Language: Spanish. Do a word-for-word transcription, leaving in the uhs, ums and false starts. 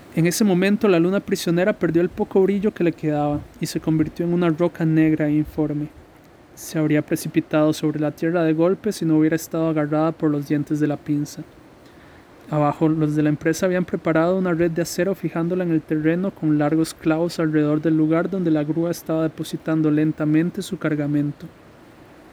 En ese momento la luna prisionera perdió el poco brillo que le quedaba y se convirtió en una roca negra e informe. Se habría precipitado sobre la tierra de golpe si no hubiera estado agarrada por los dientes de la pinza. Abajo, los de la empresa habían preparado una red de acero fijándola en el terreno con largos clavos alrededor del lugar donde la grúa estaba depositando lentamente su cargamento.